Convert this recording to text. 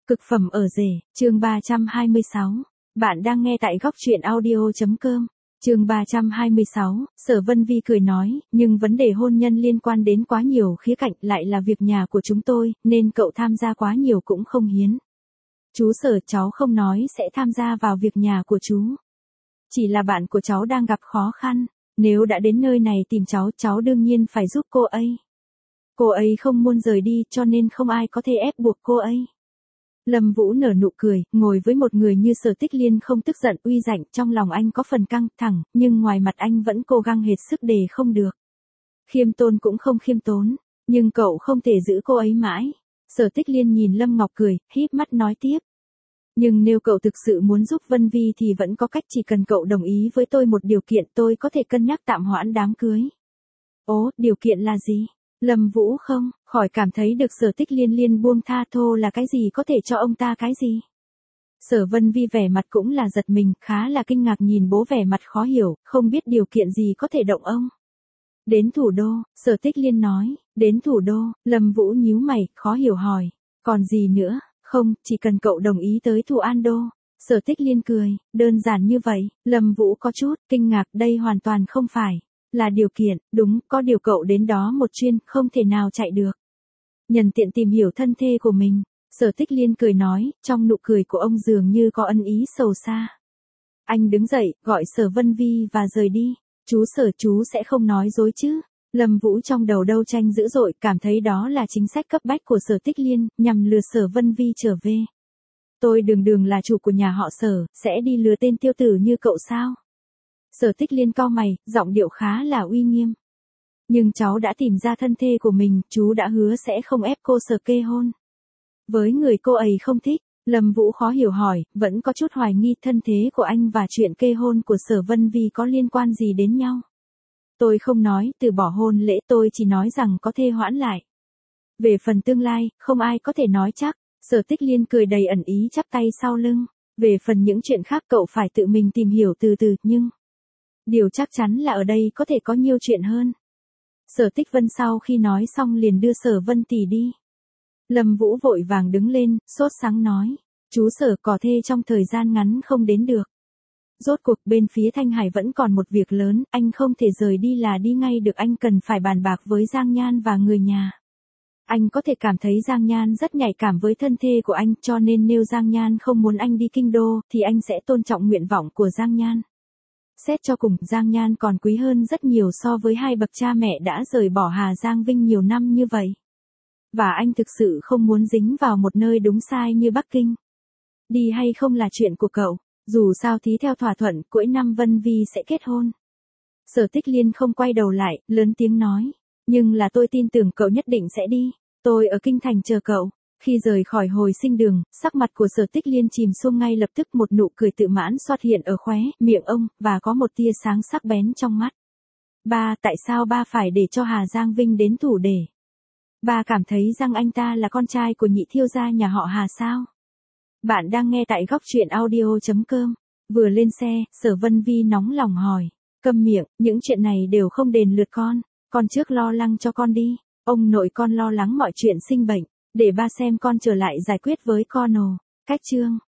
Cực phẩm ở rể, chương 326. Bạn đang nghe tại góc truyện audio.com. Chương 326, Sở Vân Vi cười nói, nhưng vấn đề hôn nhân liên quan đến quá nhiều khía cạnh, lại là việc nhà của chúng tôi, nên cậu tham gia quá nhiều cũng không hiến. Chú Sở, cháu không nói sẽ tham gia vào việc nhà của chú. Chỉ là bạn của cháu đang gặp khó khăn, nếu đã đến nơi này tìm cháu đương nhiên phải giúp cô ấy. Cô ấy không muốn rời đi cho nên không ai có thể ép buộc cô ấy. Lâm Vũ nở nụ cười, ngồi với một người như Sở Tích Liên không tức giận uy dạnh, trong lòng anh có phần căng thẳng, nhưng ngoài mặt anh vẫn cố gắng hết sức để không được. Khiêm tốn cũng không khiêm tốn, nhưng cậu không thể giữ cô ấy mãi. Sở Tích Liên nhìn Lâm Ngọc cười, híp mắt nói tiếp. Nhưng nếu cậu thực sự muốn giúp Vân Vi thì vẫn có cách, chỉ cần cậu đồng ý với tôi một điều kiện tôi có thể cân nhắc tạm hoãn đám cưới. Ồ, điều kiện là gì? Lâm Vũ không khỏi cảm thấy được Sở Tích Liên buông tha thô là cái gì có thể cho ông ta cái gì. Sở Vân Vi vẻ mặt cũng là giật mình, khá là kinh ngạc nhìn bố vẻ mặt khó hiểu, không biết điều kiện gì có thể động ông. Đến thủ đô, Sở Tích Liên nói, đến thủ đô, Lâm Vũ nhíu mày, khó hiểu hỏi, còn gì nữa, không, chỉ cần cậu đồng ý tới Thủ An Đô. Sở Tích Liên cười, đơn giản như vậy, Lâm Vũ có chút kinh ngạc, đây hoàn toàn không phải là điều kiện, đúng, có điều cậu đến đó một chuyến, không thể nào chạy được. Nhân tiện tìm hiểu thân thê của mình, Sở Tích Liên cười nói, trong nụ cười của ông dường như có ân ý sâu xa. Anh đứng dậy, gọi Sở Vân Vi và rời đi. Chú Sở, chú sẽ không nói dối chứ? Lâm Vũ trong đầu đấu tranh dữ dội, cảm thấy đó là chính sách cấp bách của Sở Tích Liên, nhằm lừa Sở Vân Vi trở về. Tôi đường là chủ của nhà họ Sở, sẽ đi lừa tên tiêu tử như cậu sao? Sở Tích Liên cau mày, giọng điệu khá là uy nghiêm. Nhưng cháu đã tìm ra thân thê của mình, chú đã hứa sẽ không ép cô Sở kê hôn với người cô ấy không thích. Lâm Vũ khó hiểu hỏi, vẫn có chút hoài nghi thân thế của anh và chuyện kê hôn của Sở Vân Vi có liên quan gì đến nhau. Tôi không nói từ bỏ hôn lễ, tôi chỉ nói rằng có thể hoãn lại. Về phần tương lai, không ai có thể nói chắc. Sở Tích Liên cười đầy ẩn ý chắp tay sau lưng. Về phần những chuyện khác cậu phải tự mình tìm hiểu từ từ, nhưng điều chắc chắn là ở đây có thể có nhiều chuyện hơn. Sở Tích Vân sau khi nói xong liền đưa Sở Vân tỷ đi. Lâm Vũ vội vàng đứng lên, sốt sắng nói. Chú Sở, có thê trong thời gian ngắn không đến được. Rốt cuộc bên phía Thanh Hải vẫn còn một việc lớn, anh không thể rời đi là đi ngay được, anh cần phải bàn bạc với Giang Nhan và người nhà. Anh có thể cảm thấy Giang Nhan rất nhạy cảm với thân thê của anh, cho nên nếu Giang Nhan không muốn anh đi kinh đô, thì anh sẽ tôn trọng nguyện vọng của Giang Nhan. Xét cho cùng, Giang Nhan còn quý hơn rất nhiều so với hai bậc cha mẹ đã rời bỏ Hà Giang Vinh nhiều năm như vậy. Và anh thực sự không muốn dính vào một nơi đúng sai như Bắc Kinh. Đi hay không là chuyện của cậu, dù sao thì theo thỏa thuận, cuối năm Vân Vi sẽ kết hôn. Sở Tích Liên không quay đầu lại, lớn tiếng nói. Nhưng là tôi tin tưởng cậu nhất định sẽ đi, tôi ở Kinh Thành chờ cậu. Khi rời khỏi hồi sinh đường, sắc mặt của Sở Tích Liên chìm xuống, ngay lập tức một nụ cười tự mãn xuất hiện ở khóe miệng ông, và có một tia sáng sắc bén trong mắt. Ba, tại sao ba phải để cho Hà Giang Vinh đến thủ để? Ba cảm thấy rằng anh ta là con trai của nhị thiếu gia nhà họ Hà sao? Bạn đang nghe tại góc truyện audio.com. Vừa lên xe, Sở Vân Vi nóng lòng hỏi. Câm miệng, những chuyện này đều không đền lượt con trước lo lắng cho con đi. Ông nội con lo lắng mọi chuyện sinh bệnh, để ba xem con trở lại giải quyết với con ồ. Cách chương